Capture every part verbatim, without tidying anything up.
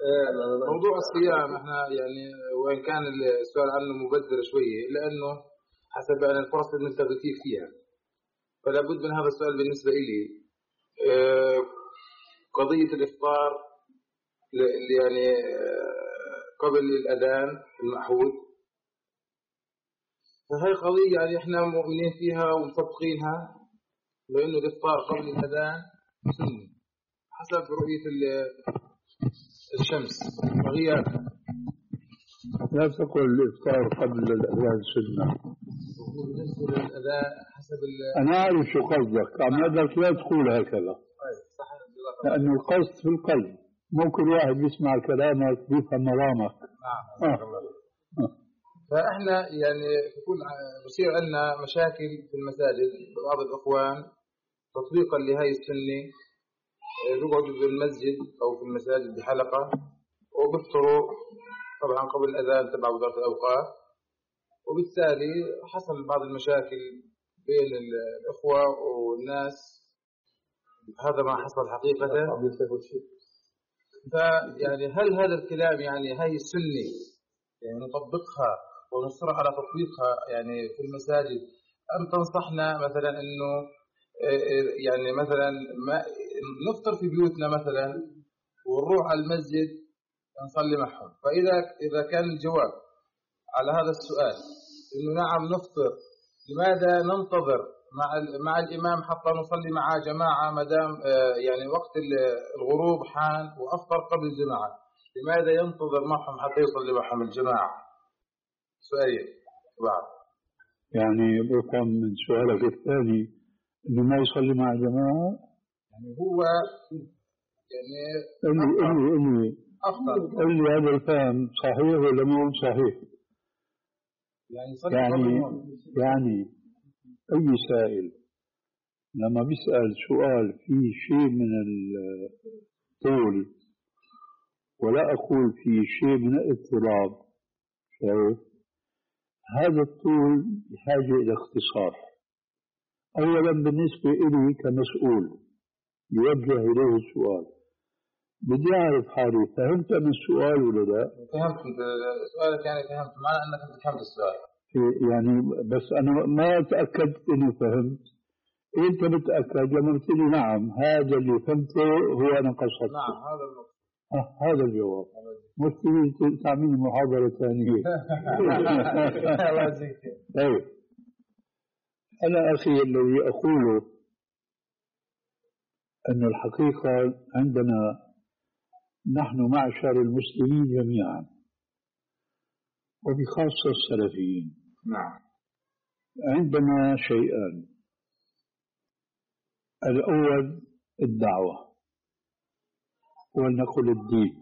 موضوع الصيام احنا يعني وإن كان السؤال عنه مبذر شوية إلا أنه حسب يعني الفرص اللي نلتقي فيه فيها، فلا بد من هذا السؤال بالنسبة إلي. اه قضية الإفطار اللي يعني اه قبل الأذان المعهود، فهي قضية يعني احنا مؤمنين فيها ومطبقينها، لأنه الإفطار قبل الأذان سنة حسب رؤية الشمس وغياب. لا تقول الإفطار قبل الأذان سنة. بالنسبة للأذان حسب أنا أعرف شو قصدك، عم بدك لا تقول هكذا، لأنه القصد في القلب. مو كل واحد يسمع كلامك بيفهم مرامك. نعم. آه. آه. فإحنا يعني يكون بصير عندنا مشاكل في المساجد، بعض الإخوان تطبيقا لهذه السنة بيقعدوا بالمسجد أو في المساجد بحلقة وبيفطروا طبعا قبل الأذان تبع وزارة الأوقاف، وبالتالي حصل بعض المشاكل بين الإخوة والناس. هذا ما حصل حقيقة. فيعني هل هذا الكلام يعني هاي السنة يعني نطبقها ونصر على تطبيقها يعني في المساجد، أم تنصحنا مثلا إنه يعني مثلا ما نفطر في بيوتنا مثلا ونروح على المسجد نصلي معهم؟ فإذا إذا كان الجواب على هذا السؤال إنه نعم نفطر، لماذا ننتظر مع مع الإمام حتى نصلي معه جماعة ما دام يعني وقت الغروب حان وأفطر قبل الجماعة؟ لماذا ينتظر معهم حتى يصلي معهم الجماعة؟ سؤالين بعض. يعني بفهم من سؤالك الثاني إنه ما يصلي مع جماعة، يعني هو يعني اللي اللي اللي أفضل اللي هذا الفهم صحيح ولا مو صحيح؟ يعني يعني يعني أي سائل لما بيسأل سؤال فيه شيء من الطول ولا أقول فيه شيء من الاضطراب، شايف؟ هذا الطول بحاجة إلى اختصار. أولا بالنسبة إلي كمسؤول يوجه إليه السؤال، بدي أعرف حالي فهمت من السؤال ولا لا؟ فهمت سؤالك، يعني فهمت معنى أنك فهمت السؤال. يعني بس أنا ما أتأكد إني فهمت. أنت متأكد لما قلت لي نعم هذا اللي فهمته هو أنا قصدته؟ نعم هذا النقطة. آه هذا الجواب. مش تعمل محاضرة ثانية. الله يجزيك. طيب أنا أخي الذي أقوله أن الحقيقة عندنا نحن معشر المسلمين جميعا وبخاصة السلفيين، نعم، عندنا شيئان. الأول الدعوة، ولنقل الدين،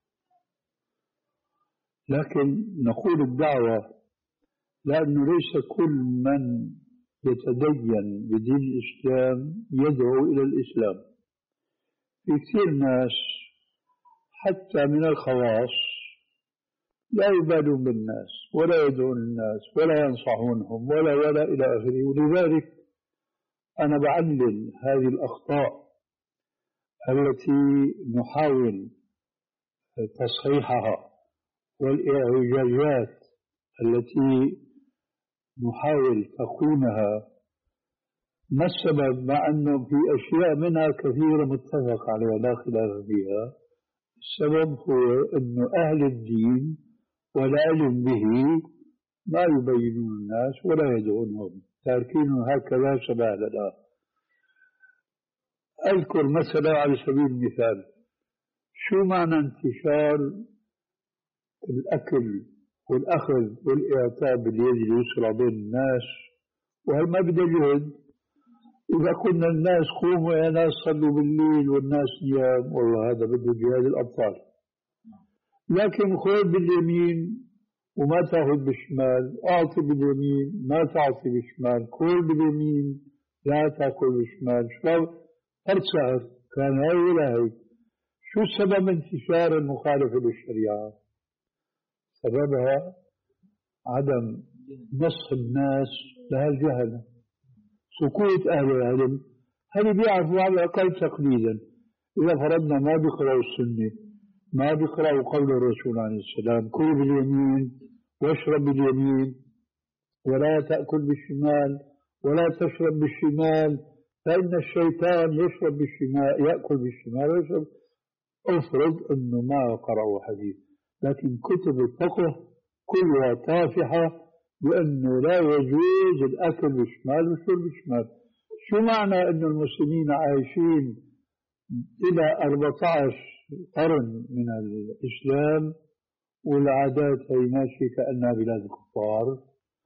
لكن نقول الدعوة لأنه ليس كل من يتدين بدين الإسلام يدعو إلى الإسلام. في كثير ناس حتى من الخواص لا يبالون بالناس ولا يدعون الناس ولا ينصحونهم ولا ولا إلى آخره. ولذلك أنا بعلل هذه الأخطاء التي نحاول تصحيحها والإعوجاجات التي نحاول تقويمها. ما السبب؟ مع أنه في أشياء منها كثيرة متفق عليها لا خلاف فيها. السبب هو أن أهل الدين والعلم به ما يبينون الناس ولا يدعونهم، تاركينهم هكذا سبالنا. أذكر مثلا على سبيل المثال شو معنى انتشار الأكل والأخذ والإعطاء باليد اليسرى بين الناس؟ وهل ما بدأ جهد؟ إذا كنا الناس قوموا يا ناس صلوا بالليل والناس نيام، والله هذا بده جهاد الأبطال. لكن خذ باليمين وما تأخذ بالشمال، أعطي باليمين ما تعطي بالشمال، كل باليمين لا تأكل بالشمال. شو فلسفة كان هاي ولا هاي؟ شو سبب انتشار المخالفة للشريعة؟ سببها عدم نصح الناس لها الجهل، سكوت أهل العلم. هل بيعرفوا على الأقل تقليدا؟ إذا فرضنا ما بيقرأوا السنة ما بيقرأوا قول الرسول عليه السلام كل باليمين واشرب باليمين ولا تأكل بالشمال ولا تشرب بالشمال فإن الشيطان يشرب بالشمال يأكل بالشمال ويشرب. افرض أنه ما قرأوا حديث، لكن كتب الفقه كلها طافحة بأنه لا يجوز الأكل بالشمال والشرب بالشمال. شو معنى أن المسلمين عايشين إلى أربعة عشر قرن من الإسلام والعادات هي ماشية كأنها بلاد الكفار؟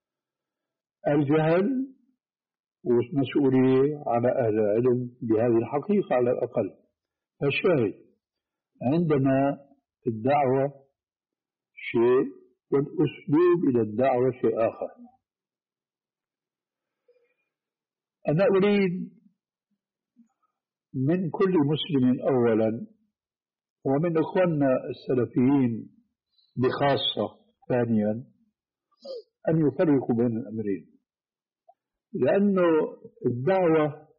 الجهل والمسؤولية على أهل العلم بهذه الحقيقة على الأقل. فالشاهد عندنا الدعوة شيء والأسلوب إلى الدعوة شيء آخر. أنا أريد من كل مسلم أولا ومن إخواننا السلفيين بخاصة ثانيا أن يفرقوا بين الأمرين، لأنه الدعوة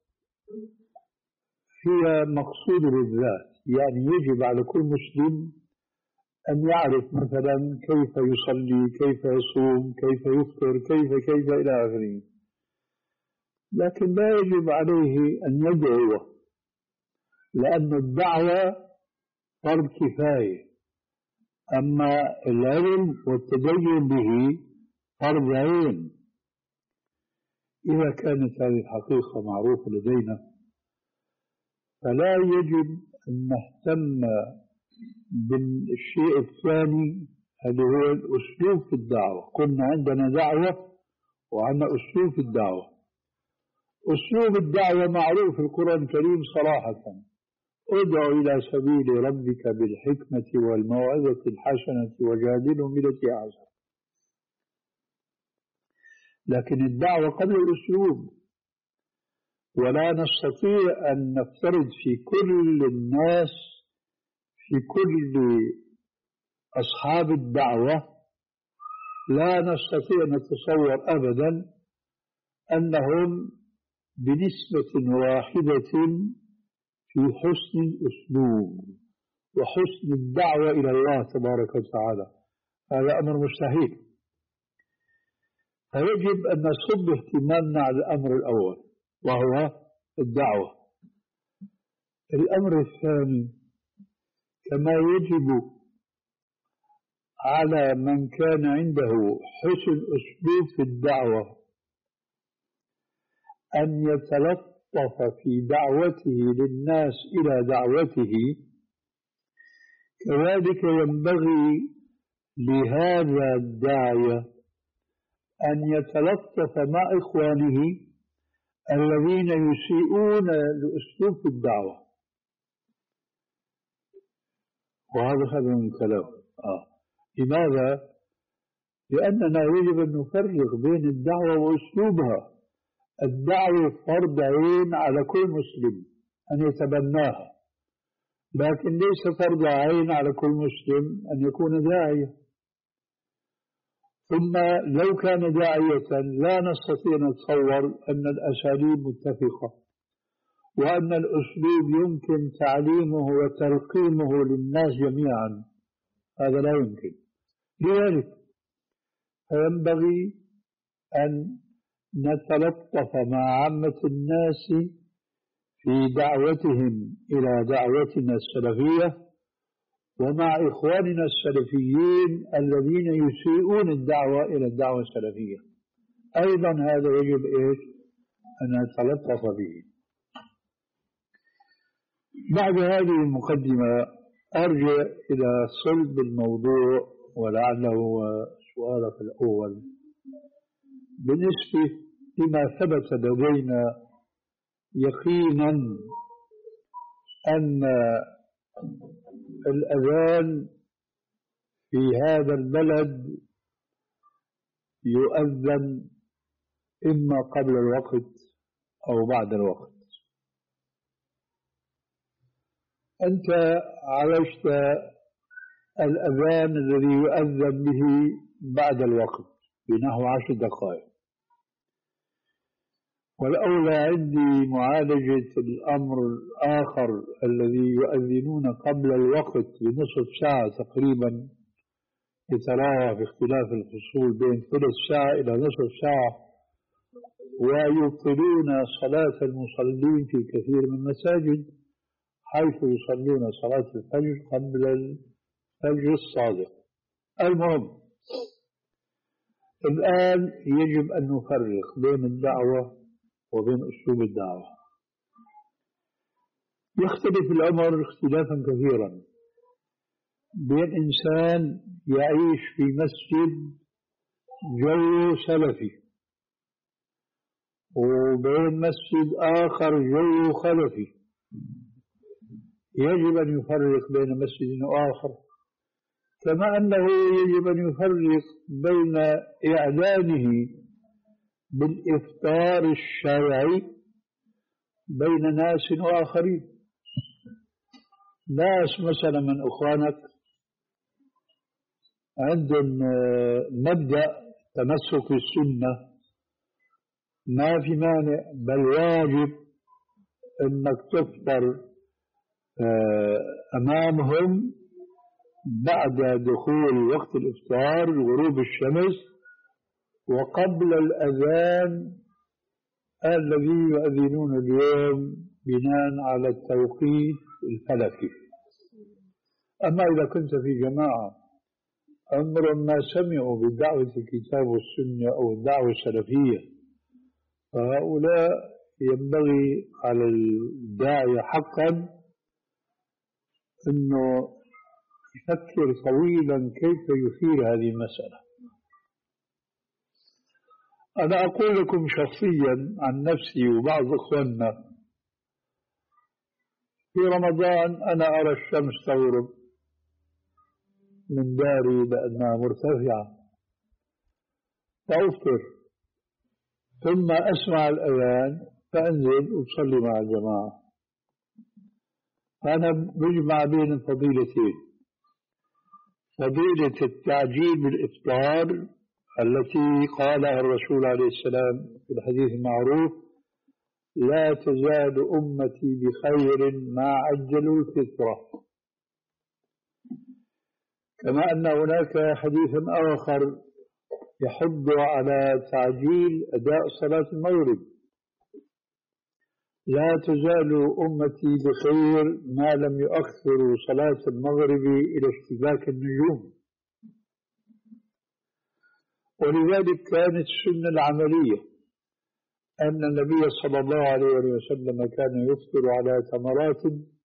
هي مقصود للذات، يعني يجب على كل مسلم أن يعرف مثلا كيف يصلي، كيف يصوم، كيف يفطر، كيف كيف إلى آخره، لكن لا يجب عليه أن يدعو، لأن الدعوة فرض كفاية، أما العلم والتدين به فرض عين. إذا كانت هذه الحقيقة معروفة لدينا فلا يجب أن نهتم بالشيء الثاني اللي هو الأسلوب في الدعوة. قلنا عندنا دعوة وعندنا أسلوب في الدعوة. أسلوب الدعوة معروف في القرآن الكريم صراحة: ادع إلى سبيل ربك بالحكمة والموعظة الحسنة وجادلهم بالتي أحسن. لكن الدعوة قبل الأسلوب، ولا نستطيع أن نفترض في كل الناس في كل أصحاب الدعوة، لا نستطيع أن نتصور أبدا أنهم بنسبة واحدة في حسن الأسلوب وحسن الدعوة إلى الله تبارك وتعالى. هذا أمر مستحيل. فيجب أن نصب اهتمامنا على الأمر الأول وهو الدعوة. الأمر الثاني، كما يجب على من كان عنده حسن أسلوب في الدعوة أن يتلطف في دعوته للناس إلى دعوته، كذلك ينبغي لهذا الداعية أن يتلطف مع إخوانه الذين يسيئون الأسلوب في الدعوة. وهذا هذا من الكلام. آه. لماذا؟ لأننا يجب أن نفرق بين الدعوة وأسلوبها. الدعوة فرض عين على كل مسلم أن يتبناها، لكن ليس فرض عين على كل مسلم أن يكون داعية. ثم لو كان داعية لا نستطيع أن نتصور أن الأساليب متفقة وأن الأسلوب يمكن تعليمه وتلقيمه للناس جميعا، هذا لا يمكن. لذلك فينبغي أن نتلطف مع عامة الناس في دعوتهم إلى دعوتنا السلفية ومع إخواننا السلفيين الذين يسيئون الدعوة إلى الدعوة السلفية أيضا. هذا يجب إيش؟ أن نتلطف به. بعد هذه المقدمة أرجع إلى صلب الموضوع ولعله سؤالك الأول بالنسبة لما ثبت لدينا يقينا أن الأذان في هذا البلد يؤذن إما قبل الوقت أو بعد الوقت. أنت عايشت الأذان الذي يؤذن به بعد الوقت بنحو عشر دقائق، والأولى عندي معالجة الأمر الآخر الذي يؤذنون قبل الوقت بنصف ساعة تقريبا، يتراوح باختلاف الفصول بين ثلث ساعة إلى نصف ساعة، ويبطلون صلاة المصلين في كثير من المساجد حيث يصلون صلاة الفجر قبل الفجر الصادق. المهم الآن يجب أن نفرق بين الدعوة وبين أسلوب الدعوة. يختلف الأمر اختلافا كثيرا بين إنسان يعيش في مسجد جو سلفي وبين مسجد آخر جو خلفي. يجب أن يفرق بين مسجد وآخر، كما أنه يجب أن يفرق بين إعلانه بالإفطار الشرعي بين ناس وآخرين. ناس مثلا من أخوانك عندهم مبدأ تمسك السنة، ما في مانع بل واجب أنك تفطر أمامهم بعد دخول وقت الإفطار غروب الشمس وقبل الأذان الذي يؤذنون اليوم بناء على التوقيت الفلكي. أما إذا كنت في جماعة أمر ما سمعوا بدعوة الكتاب والسنة أو الدعوة السلفية، فهؤلاء ينبغي على الداعية حقا أنه يفكر طويلا كيف يثير هذه المسألة. أنا أقول لكم شخصيا عن نفسي وبعض إخواننا، في رمضان أنا أرى الشمس تغرب من داري لأنها مرتفعة فأفطر، ثم أسمع الأذان فأنزل وأصلي مع الجماعة. أنا بجمع بين الفضيلتين، فضيلة التعجيل بالإفطار التي قالها الرسول عليه السلام في الحديث المعروف: لا تزال أمتي بخير ما عجلوا الفطرة. كما أن هناك حديث آخر يحض على تعجيل أداء صلاة المغرب: لا تزال أمتي بخير ما لم يؤخروا صلاة المغرب إلى اشتباك النجوم. ولذلك كانت السنة العملية أن النبي صلى الله عليه وسلم كان يفطر على تمرات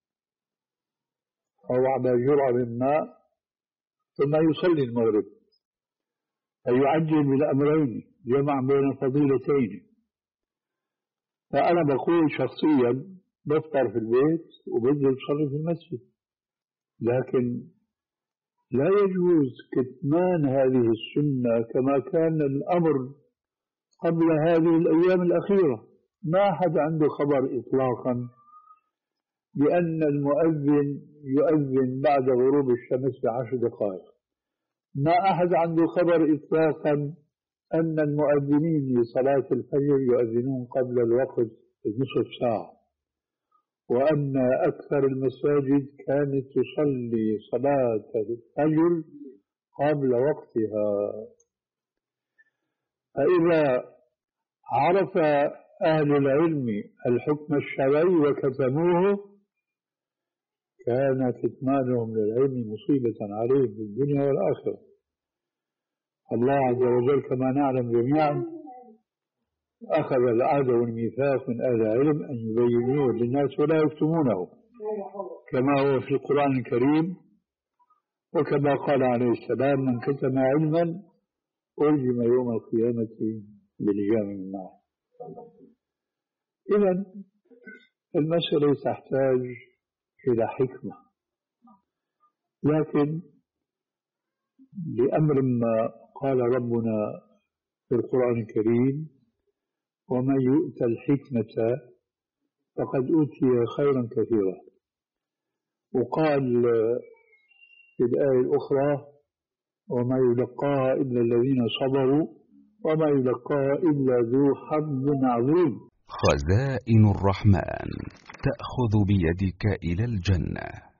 أو على جرعة من ماء ثم يصلي المغرب، فيعجل بالأمرين، جمع بين الفضيلتين. فأنا بقول شخصيا بفطر في البيت وبنزل أصلي في المسجد، لكن لا يجوز كتمان هذه السنة كما كان الأمر قبل هذه الأيام الأخيرة. ما أحد عنده خبر إطلاقا بأن المؤذن يؤذن بعد غروب الشمس بعشر دقائق. ما أحد عنده خبر إطلاقا أن المؤذنين لصلاة الفجر يؤذنون قبل الوقت بنصف ساعة، وأن أكثر المساجد كانت تصلي صلاة الفجر قبل وقتها. فإذا عرف أهل العلم الحكم الشرعي وكتموه كان كتمانهم للعلم مصيبة عليهم في الدنيا والآخرة. الله عز وجل كما نعلم جميعا أخذ العهد والميثاق من أهل العلم أن يبينوه للناس ولا يكتمونه، كما هو في القرآن الكريم، وكما قال عليه السلام: من كتم علما ألجم يوم القيامة بلجام من نار. إذن المسألة تحتاج إلى حكمة، لكن لأمر ما قال ربنا في القرآن الكريم: ومن يؤت الحكمة فقد أوتي خيرا كثيرا. وقال في الآية الأخرى: وما يلقاها إلا الذين صبروا وما يلقاها إلا ذو حظ عظيم. خزائن الرحمن تأخذ بيدك إلى الجنة.